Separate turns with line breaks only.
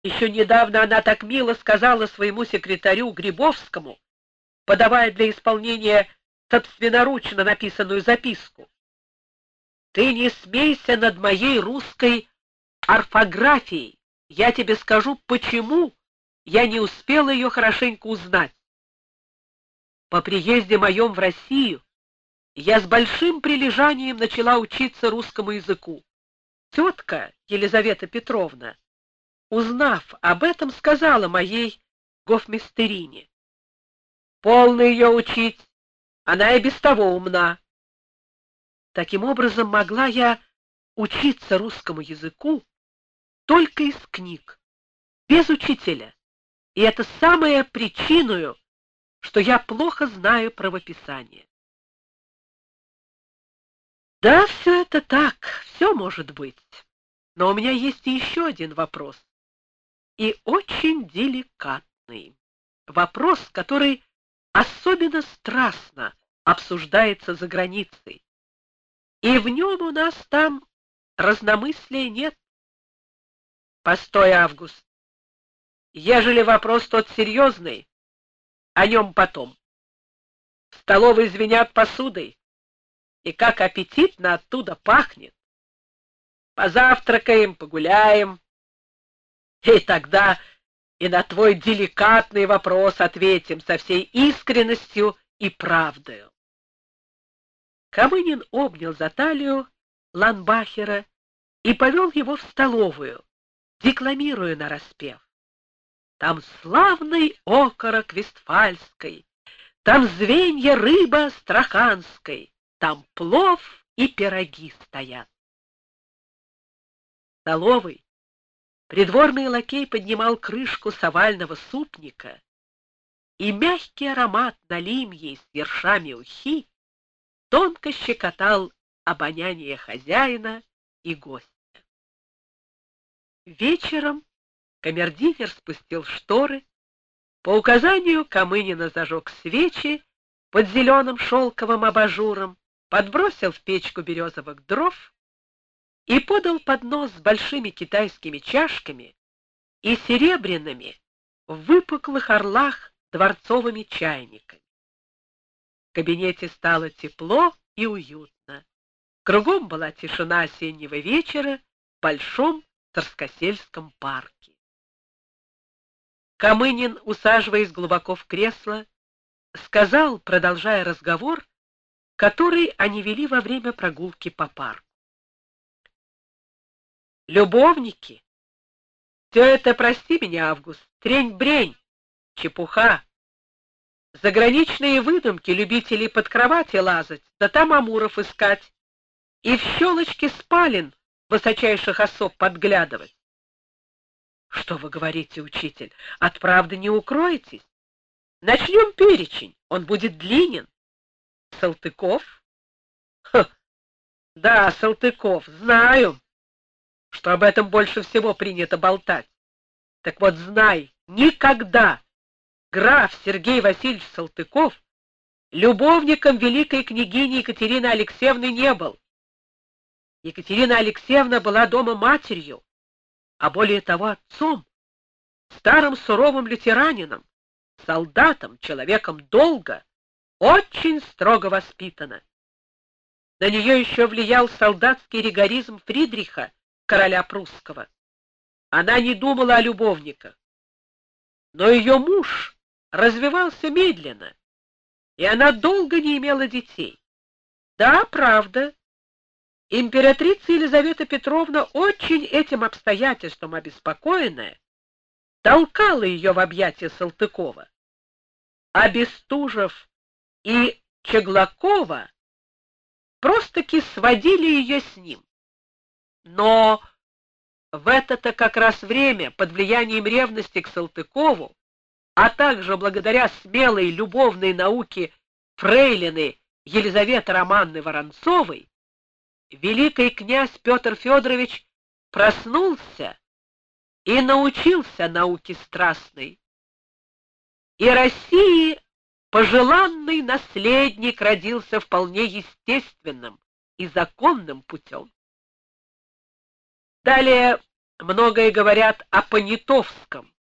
Еще недавно она так мило сказала своему секретарю Грибовскому, подавая для исполнения собственноручно написанную записку: «Ты не смейся над моей русской орфографией. Я тебе скажу, почему я не успела ее хорошенько узнать. По приезде моем в Россию я с большим прилежанием начала учиться русскому языку. Тетка Елизавета Петровна, узнав об этом, сказала моей гофмистерине: полно ее учить, она и без того умна». Таким образом, могла я учиться русскому языку только из книг, без учителя, и это самая причиною, что я плохо знаю правописание. Да, все это так, все может быть. Но у меня есть еще один вопрос, и очень деликатный. Вопрос, который особенно страстно обсуждается за границей. И в нем у нас там разномыслия нет. Постой, Август. Ежели вопрос тот серьезный, о нем потом. В столовой звенят посудой, и как аппетитно оттуда пахнет. Позавтракаем, погуляем, и тогда и на твой деликатный вопрос ответим со всей искренностью и правдою. Камынин обнял за талию Ланбахера и повел его в столовую, декламируя нараспев: там славный окорок вестфальской, там звенья рыба астраханской, там плов и пироги стоят. В столовой придворный лакей поднимал крышку с овального супника, и мягкий аромат налимья с вершами ухи тонко щекотал обоняние хозяина и гостя. Вечером камердинер спустил шторы, по указанию Камынина зажег свечи под зеленым шелковым абажуром, подбросил в печку березовых дров и подал поднос с большими китайскими чашками и серебряными в выпуклых орлах дворцовыми чайниками. В кабинете стало тепло и уютно. Кругом была тишина осеннего вечера в большом Царскосельском парке. Камынин, усаживаясь глубоко в кресло, сказал, продолжая разговор, который они вели во время прогулки по парку: любовники, все это, прости меня, Август, трень-брень, чепуха. Заграничные выдумки любителей под кровати лазать, да там амуров искать, и в щелочке спален высочайших особ подглядывать. Что вы говорите, учитель, от правды не укроетесь? Начнем перечень, он будет длинен. Салтыков? Ха, да, Салтыков, знаю, что об этом больше всего принято болтать. Так вот, знай, никогда граф Сергей Васильевич Салтыков любовником великой княгини Екатерины Алексеевны не был. Екатерина Алексеевна была дома матерью, а более того отцом, старым суровым лютеранином, солдатом, человеком долга, очень строго воспитана. На нее еще влиял солдатский ригоризм Фридриха, короля прусского. Она не думала о любовниках. Но ее муж развивался медленно, и она долго не имела детей. Да, правда, императрица Елизавета Петровна, очень этим обстоятельством обеспокоенная, толкала ее в объятия Салтыкова, а Бестужев и Чеглакова просто-таки сводили ее с ним. Но в это-то как раз время, под влиянием ревности к Салтыкову, а также благодаря смелой любовной науке фрейлины Елизаветы Романовны Воронцовой, великий князь Петр Федорович проснулся и научился науке страстной. И России пожеланный наследник родился вполне естественным и законным путем. Далее Многое говорят о Понятовском.